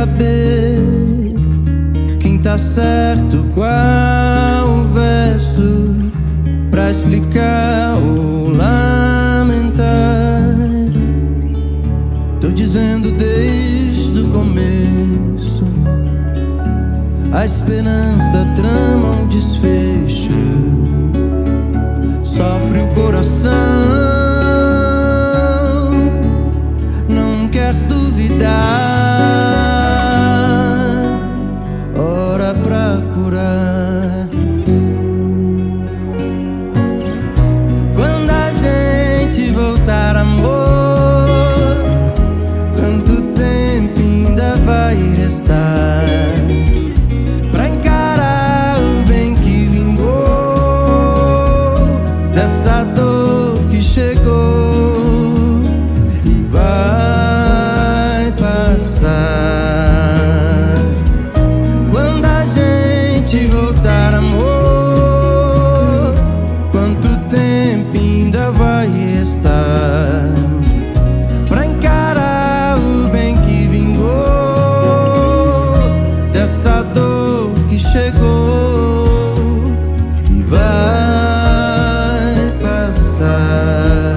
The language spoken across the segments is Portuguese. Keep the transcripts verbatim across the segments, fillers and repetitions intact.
saber quem tá certo, qual o verso pra explicar ou lamentar. Tô dizendo desde o começo, a esperança trama um desfecho, sofre o coração, não quer duvidar, ora pra curar. Quando a gente voltar, amor, quanto tempo ainda vai restar pra encarar o bem que vingou dessa dor que chegou e vai passar. Quando a gente voltar, amor, quanto tempo ainda vai restar pra encarar o bem que vingou dessa dor que chegou e vai passar.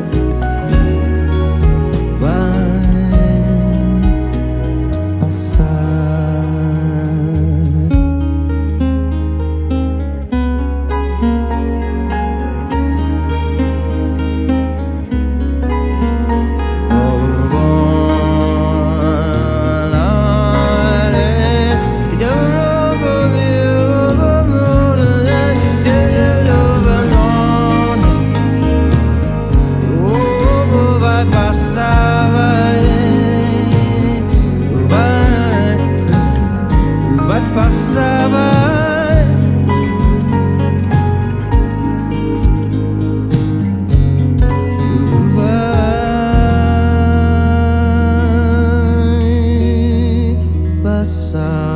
Vai passar, vai. Vai passar.